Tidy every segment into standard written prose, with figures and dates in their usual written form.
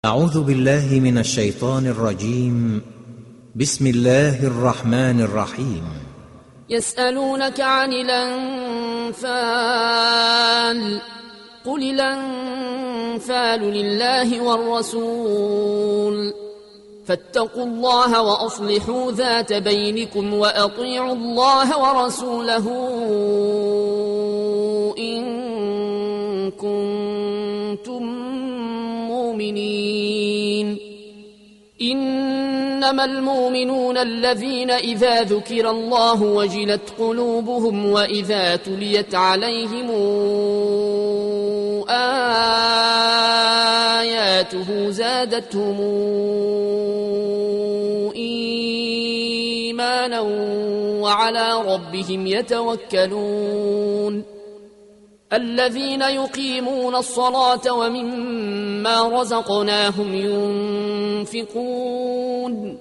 أعوذ بالله من الشيطان الرجيم. بسم الله الرحمن الرحيم. يسألونك عن الأنفال قل الأنفال لله والرسول فاتقوا الله وأصلحوا ذات بينكم وأطيعوا الله ورسوله إن كنتم مؤمنين. إنما المؤمنون الذين إذا ذكر الله وجلت قلوبهم وإذا تليت عليهم آياته زادتهم إيمانا وعلى ربهم يتوكلون. الذين يقيمون الصلاة ومما رزقناهم ينفقون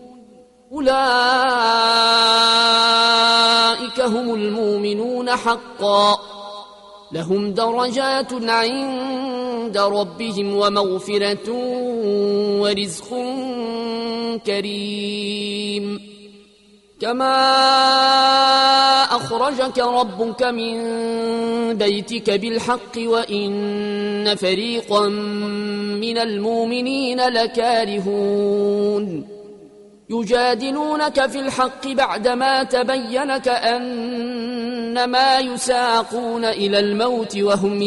أولئك هم المؤمنون حقا لهم درجات عند ربهم ومغفرة ورزق كريم. كما أخرجك ربك من بيتك بالحق وإن فريقا من المؤمنين لكارهون يجادلونك في الحق بعدما تبين كأنما يساقون إلى الموت وهم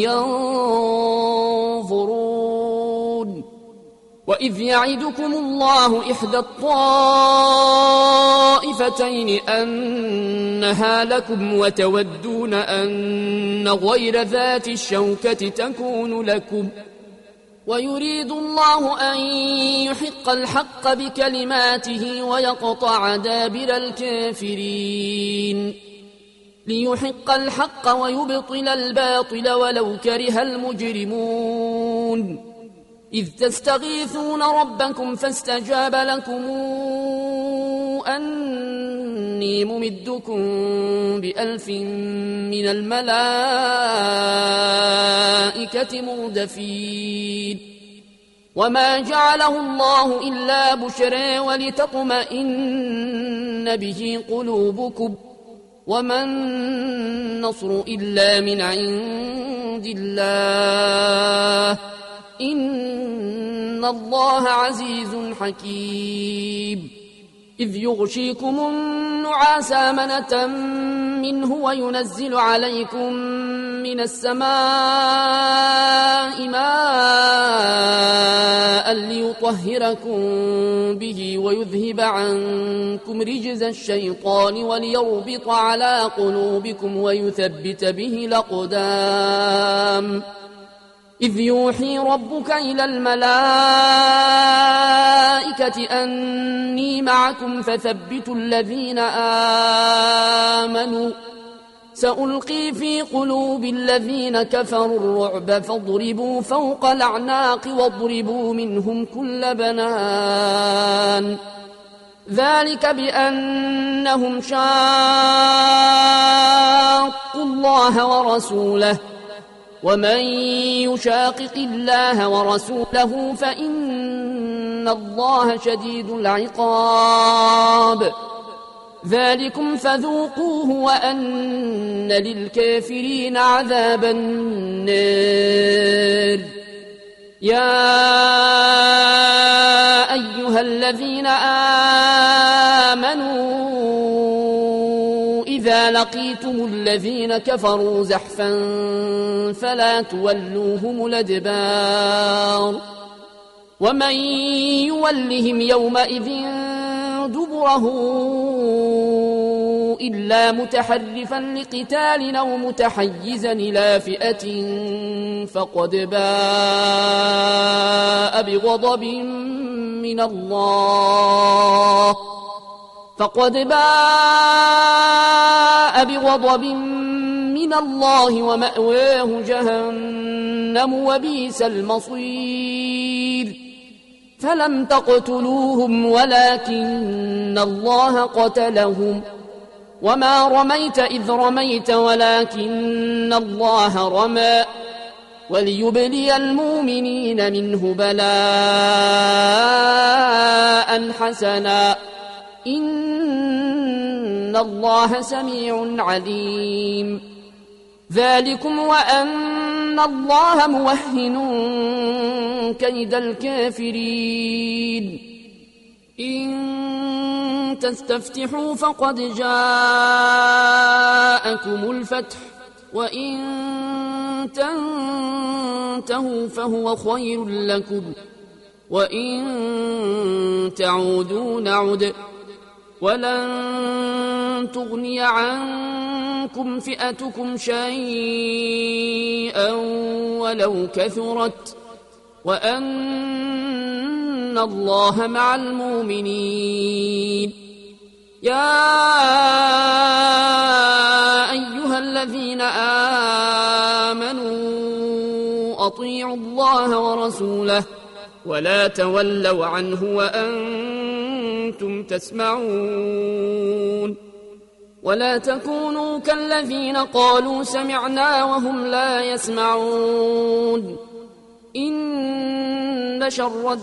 ينظرون. وإذ يعدكم الله إحدى الطائفتين أنها لكم وتودون أن غير ذات الشوكة تكون لكم ويريد الله أن يحق الحق بكلماته ويقطع دابر الكافرين ليحق الحق ويبطل الباطل ولو كره المجرمون. إذ تستغيثون ربكم فاستجاب لكم أني ممدكم ب1000 من الملائكة مردفين. وما جعله الله إلا بشرى ولتطمئن به قلوبكم وما النصر إلا من عند الله إن الله عزيز حكيم. إذ يغشيكم النعاس أمنة منه وينزل عليكم من السماء ماء ليطهركم به ويذهب عنكم رجز الشيطان وليربط على قلوبكم ويثبت به الأقدام. إذ يوحي ربك إلى الملائكة أني معكم فثبتوا الذين آمنوا سألقي في قلوب الذين كفروا الرعب فاضربوا فوق الأعناق واضربوا منهم كل بنان. ذلك بأنهم شاقوا الله ورسوله ومن يشاقق الله ورسوله فإن الله شديد العقاب. ذلكم فذوقوه وأن للكافرين عذاب النار. يا أيها الذين آمنوا إذا لقيتم الذين كفروا زحفا فلا تولوهم الأدبار ومن يولهم يومئذ دبره إلا متحرفا لقتال أو متحيزا إلى فئة فقد باء بغضب من الله ومأواه جهنم وبئس المصير. فلم تقتلوهم ولكن الله قتلهم وما رميت إذ رميت ولكن الله رمى وليبلي المؤمنين منه بلاء حسنا إن الله سميع عليم ذلكم وأن الله موهن كيد الكافرين إن تستفتحوا فقد جاءكم الفتح وإن تنتهوا فهو خير لكم وإن تعودوا نعد ولن تغني عنكم فئتكم شيئا ولو كثرت وأن الله مع المؤمنين يا أيها الذين آمنوا أطيعوا الله ورسوله ولا تولوا عنه وأنتم تسمعون ولا تكونوا كالذين قالوا سمعنا وهم لا يسمعون إن شر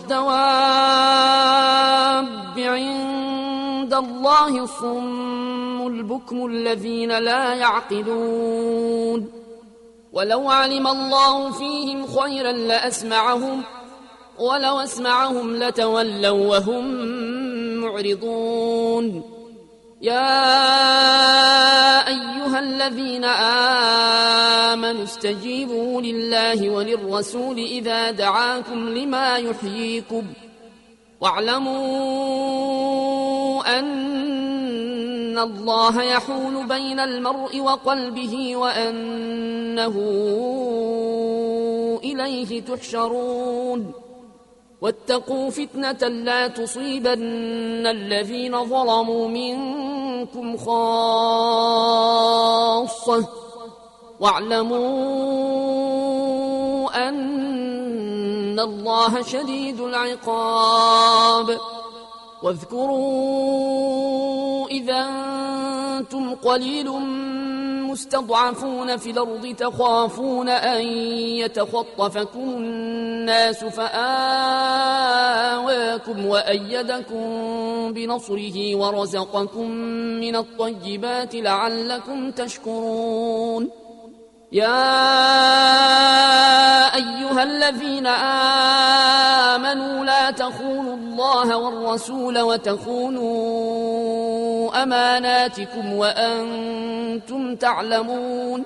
الدواب عند الله الصم البكم الذين لا يعقلون ولو علم الله فيهم خيرا لأسمعهم ولو أسمعهم لتولوا وهم معرضون يا أيها الذين آمنوا استجيبوا لله وللرسول إذا دعاكم لما يحييكم واعلموا أن الله يحول بين المرء وقلبه وأنه إليه تحشرون واتقوا فتنة لا تصيبن الذين ظلموا منكم خاصة واعلموا أن الله شديد العقاب واذكروا إذا أنتم قليل مستضعفون في الأرض تخافون أن يتخطفكم الناس فآواكم وأيدكم بنصره ورزقكم من الطيبات لعلكم تشكرون يا أيها الذين آمنوا لا تخونوا الله والرسول وتخونوا أماناتكم وأنتم تعلمون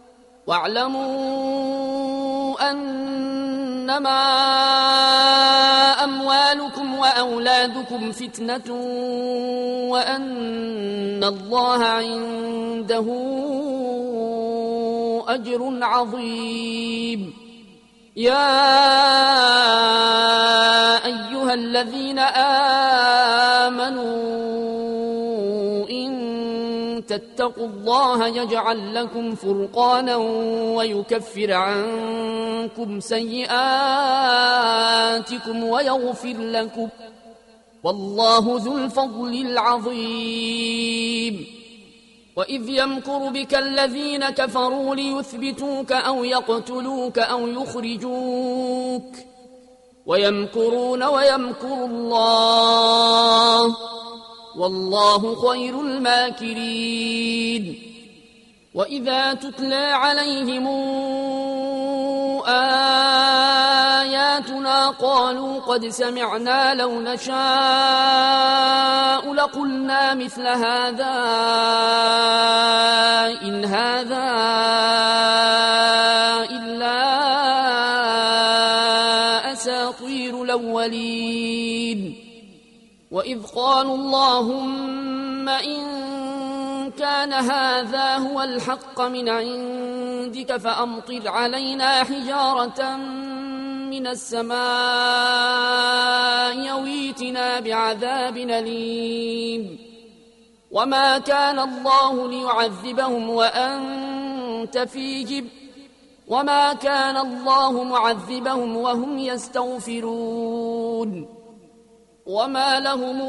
واعلموا أنما أموالكم وأولادكم فتنة وأن الله عنده أجر عظيم يا أيها الذين آمنوا إن تتقوا الله يجعل لكم فرقانا ويكفر عنكم سيئاتكم ويغفر لكم والله ذو الفضل العظيم وإذ يمكر بك الذين كفروا ليثبتوك أو يقتلوك أو يخرجوك ويمكرون ويمكر الله والله خير الماكرين وإذا تتلى عليهم آياتنا قالوا قد سمعنا لو نشاء لقلنا مثل هذا إن هذا إلا أساطير الأولين وإذ قالوا اللهم إن كان هذا هو الحق من عندك فأمطر علينا حجارة من السماء يويتنا بعذاب أليم وما كان الله ليعذبهم وأنت فيهم وما كان الله معذبهم وهم يستغفرون وما لهم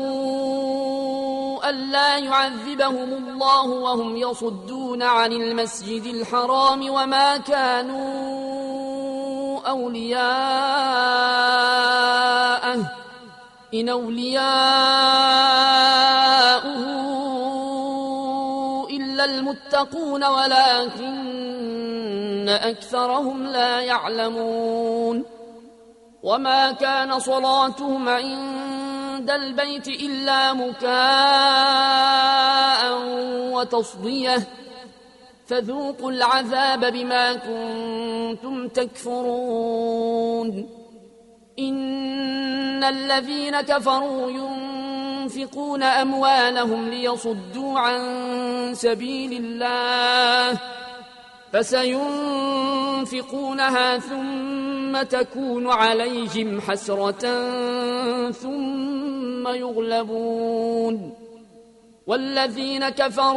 ألا يعذبهم الله وهم يصدون عن المسجد الحرام وما كانوا أولياءه إن أولياؤه إلا المتقون ولكن أكثرهم لا يعلمون وما كان صلاتهم عند البيت إلا مكاء وتصدية فذوقوا العذاب بما كنتم تكفرون إن الذين كفروا ينفقون أموالهم ليصدوا عن سبيل الله فسينفقونها ثم تكون عليهم حسرة ثم يغلبون والذين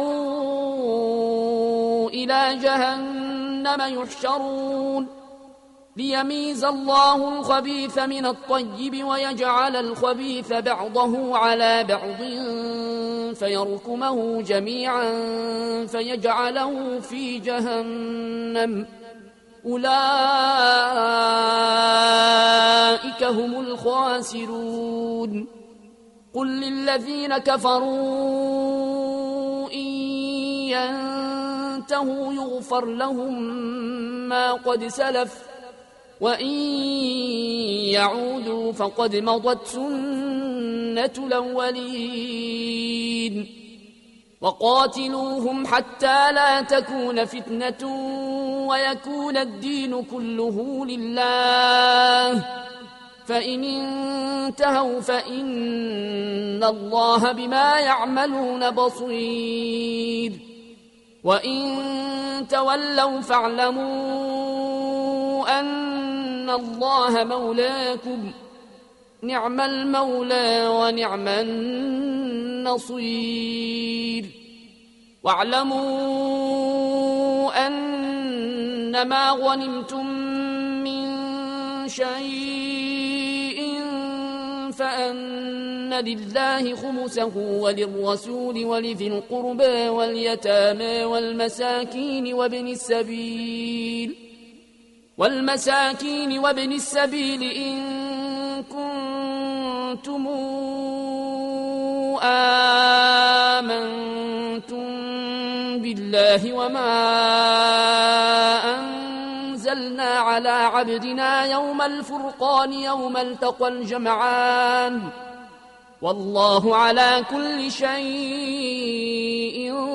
كفروا إلى جهنم يحشرون ليميز الله الخبيث من الطيب ويجعل الخبيث بعضه على بعض فيركمه جميعا فيجعله في جهنم أولئك هم الخاسرون قل للذين كفروا إن ينتهوا يغفر لهم ما قد سلف وإن يعودوا فقد مضت سنة الأولين وقاتلوهم حتى لا تكون فتنة ويكون الدين كله لله فإن انتهوا فإن الله بما يعملون بصير وإن تولوا فاعلموا أن الله مولاكم نعم المولى ونعم النصير واعلموا أنما غنمتم من شيء فأن لله خمسه وللرسول ولذي القربى واليتامى والمساكين وابن السبيل إن كنتم آمنتم بالله وما أنزلنا على عبدنا يوم الفرقان يوم التقى الجمعان والله على كل شيء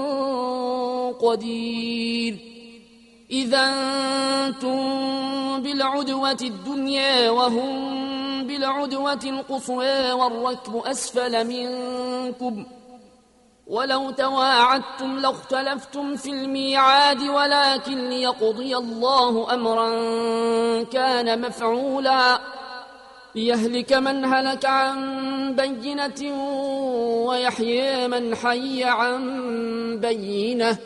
قدير إذا أنتم بالعدوة الدنيا وهم بالعدوة القصوى والركب أسفل منكم ولو تواعدتم لاختلفتم في الميعاد ولكن ليقضي الله أمرا كان مفعولا ليهلك من هلك عن بينة ويحيي من حي عن بينة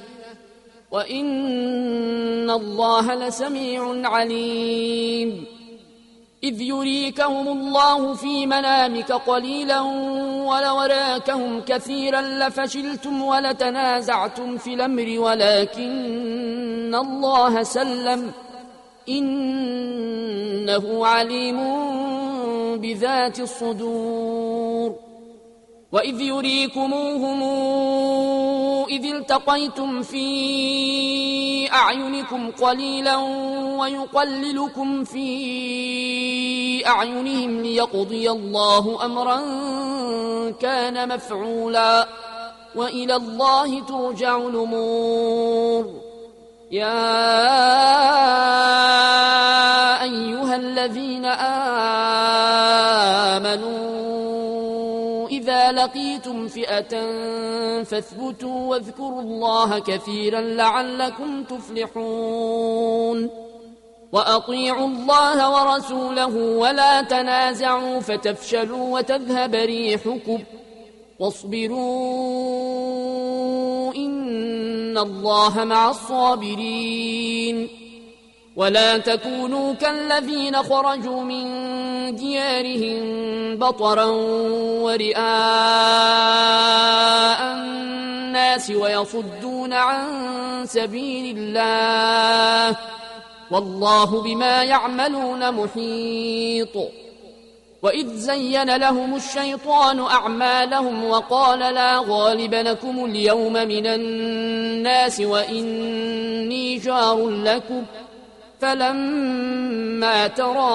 وإن الله لسميع عليم إذ يريكهم الله في منامك قليلا ولو راكهم كثيرا لفشلتم ولتنازعتم في الأمر ولكن الله سلم إنه عليم بذات الصدور وإذ يريكموهم إذ التقيتم في أعينكم قليلا ويقللكم في أعينهم ليقضي الله أمرا كان مفعولا وإلى الله ترجع الأمور يا أيها الذين آمنوا إذا لقيتم فئة فاثبتوا واذكروا الله كثيرا لعلكم تفلحون وأطيعوا الله ورسوله ولا تنازعوا فتفشلوا وتذهب ريحكم واصبروا إن الله مع الصابرين ولا تكونوا كالذين خرجوا من ديارهم بطرا ورئاء الناس ويصدون عن سبيل الله والله بما يعملون محيط وإذ زين لهم الشيطان أعمالهم وقال لا غالب لكم اليوم من الناس وإني جار لكم فلما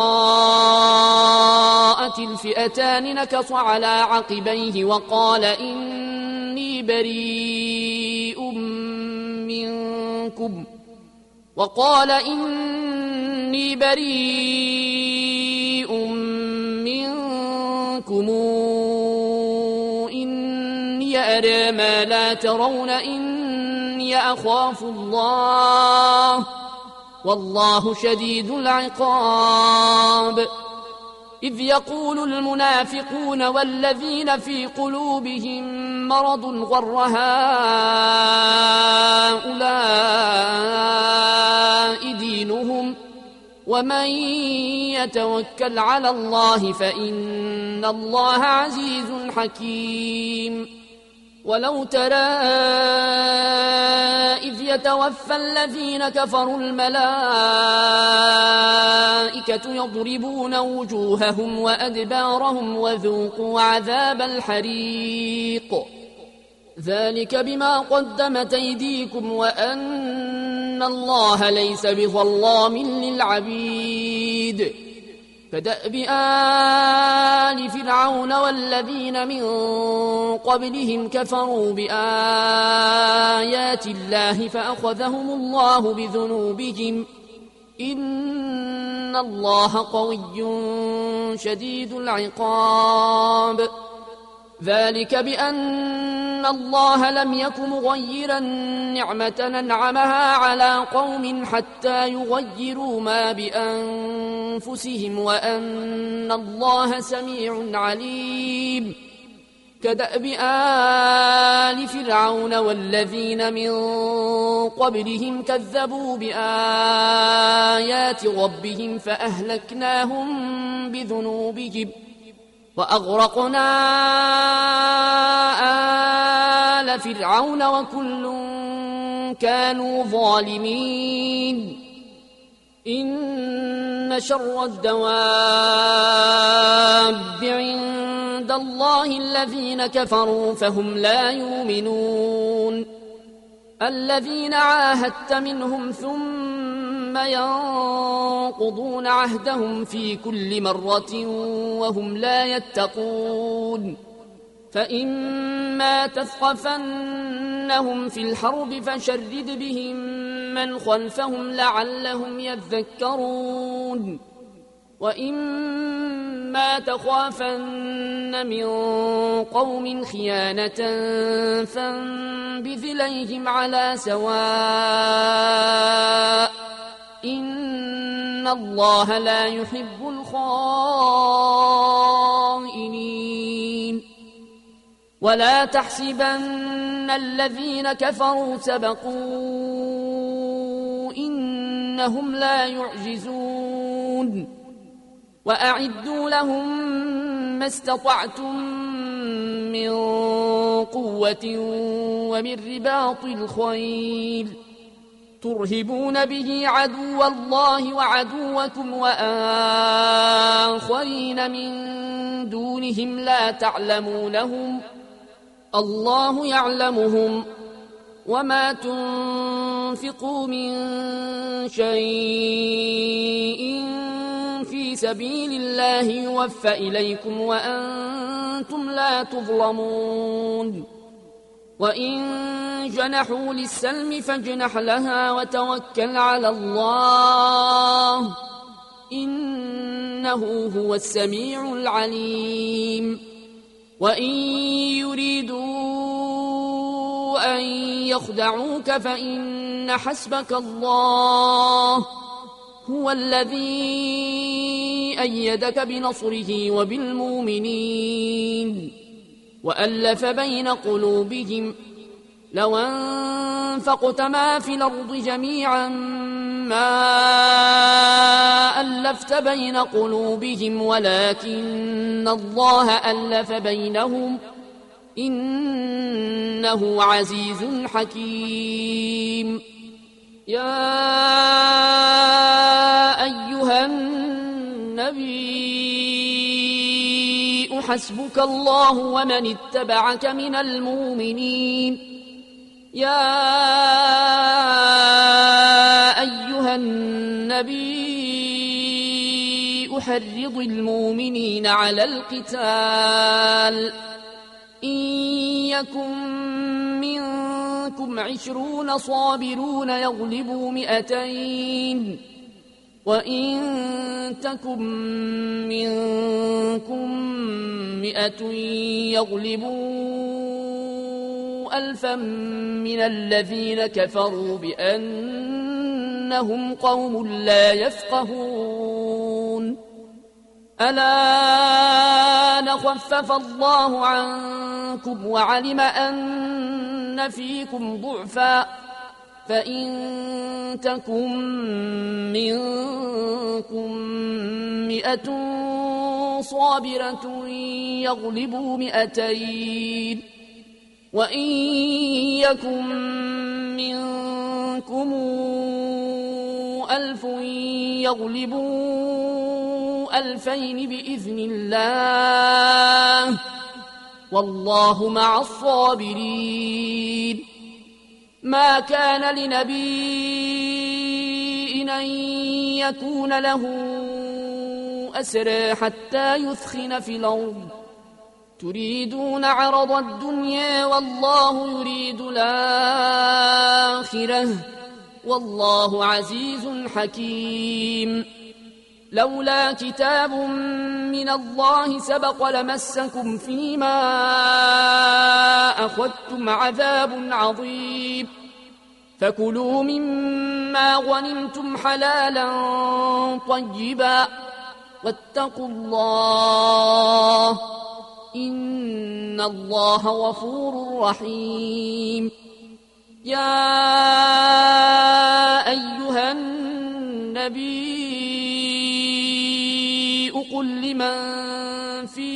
تراءت الفئتان نكص على عقبيه وقال إني بريء منكم إني أرى ما لا ترون إني أخاف الله والله شديد العقاب إذ يقول المنافقون والذين في قلوبهم مرض غر هؤلاء دينهم ومن يتوكل على الله فإن الله عزيز حكيم ولو ترى إذ يتوفى الذين كفروا الملائكة يضربون وجوههم وأدبارهم وذوقوا عذاب الحريق ذلك بما قدمت أيديكم وأن الله ليس بظلام للعبيد كدأب آل فرعون والذين من قبلهم كفروا بآيات الله فأخذهم الله بذنوبهم إن الله قوي شديد العقاب ذلك بأن الله لم يك مغيرا نعمة أنعمها على قوم حتى يغيروا ما بأنفسهم وأن الله سميع عليم كدأب آل فرعون والذين من قبلهم كذبوا بآيات ربهم فأهلكناهم بذنوبهم وأغرقنا آل فرعون وكل كانوا ظالمين إن شر الدواب عند الله الذين كفروا فهم لا يؤمنون الذين عاهدت منهم ثم ينقضون عهدهم في كل مرة وهم لا يتقون فإما تثقفنهم في الحرب فشرد بهم من خلفهم لعلهم يذكرون وإما تخافن من قوم خيانة فانبذ إليهم على سواء إن الله لا يحب الخائنين ولا تحسبن الذين كفروا سبقوا إنهم لا يعجزون وأعدوا لهم ما استطعتم من قوة ومن رباط الخيل ترهبون به عدو الله وعدوكم وآخرين من دونهم لا تعلمونهم الله يعلمهم وما تنفقوا من شيء في سبيل الله يوفى إليكم وأنتم لا تظلمون وإن جنحوا للسلم فاجنح لها وتوكل على الله إنه هو السميع العليم وإن يريدوا أن يخدعوك فإن حسبك الله هو الذي أيدك بنصره وبالمؤمنين وألف بين قلوبهم لو أنفقت ما في الأرض جميعا ما ألفت بين قلوبهم ولكن الله ألف بينهم إنه عزيز حكيم يا أيها النبي حسبك الله ومن اتبعك من المؤمنين يا أيها النبي أحرض المؤمنين على القتال إن يكن منكم 20 صابرون يغلبوا 200 وإن تكن منكم 100 يغلبوا 1000 من الذين كفروا بأنهم قوم لا يفقهون الآن خفف الله عنكم وعلم أن فيكم ضعفا فإن تكن منكم 100 صابرة يغلبوا 200 وإن يكن منكم 1000 يغلبوا 2000 بإذن الله والله مع الصابرين ما كان لنبي أن يكون له أسرى حتى يثخن في الأرض تريدون عرض الدنيا والله يريد الآخرة والله عزيز حكيم لولا كتاب من الله سبق لمسكم فيما أخذتم عذاب عظيم فكلوا مما غنمتم حلالا طيبا واتقوا الله إن الله غفور رحيم يا أيها النبي قل لمن في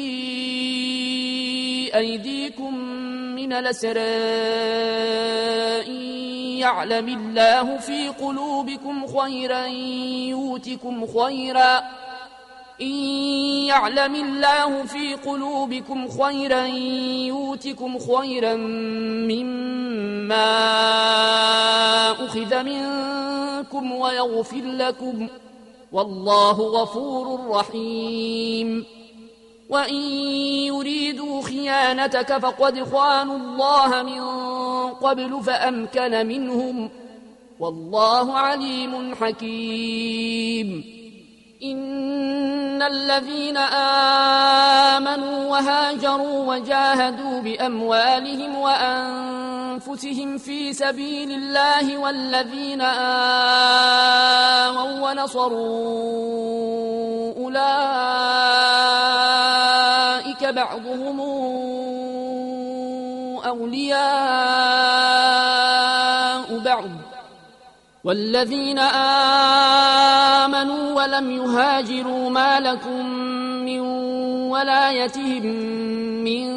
أيديكم من الأسرى إن يعلم الله في قلوبكم خيرا يؤتكم خيرا إن يعلم الله في قلوبكم خيرا يؤتكم خيرا مما أخذ منكم ويغفر لكم والله غفور رحيم وإن يريدوا خيانتك فقد خانوا الله من قبل فأمكن منهم والله عليم حكيم إن الذين آمنوا وهاجروا وجاهدوا بأموالهم وأنفسهم في سبيل الله والذين آووا ونصروا أولئك بعضهم أولياء بعض والذين آمنوا ولم يهاجروا ما لكم من ولايتهم من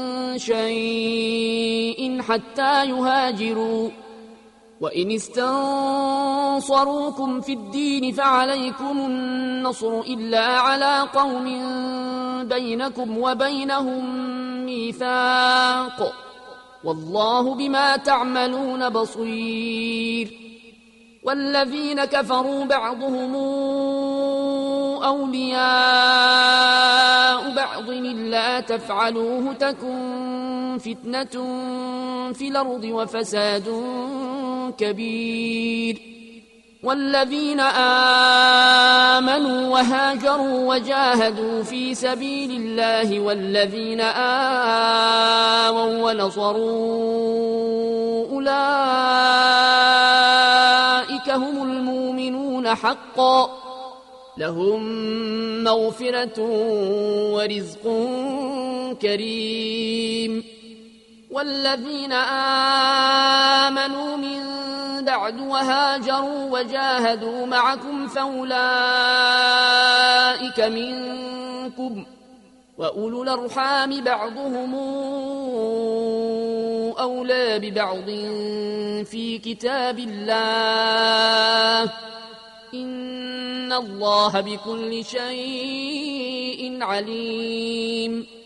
شيء حتى يهاجروا وإن استنصروكم في الدين فعليكم النصر إلا على قوم بينكم وبينهم ميثاق والله بما تعملون بصير والذين كفروا بعضهم أولياء بعض إلا تفعلوه تكن فتنة في الأرض وفساد كبير والذين آمنوا وهاجروا وجاهدوا في سبيل الله والذين آووا ونصروا أولئك هم المؤمنون حقا لهم مغفرة ورزق كريم والذين آمنوا من بعد وهاجروا وجاهدوا معكم فأولئك منكم وأولو الأرحام بعضهم أولى ببعض في كتاب الله إن الله بكل شيء عليم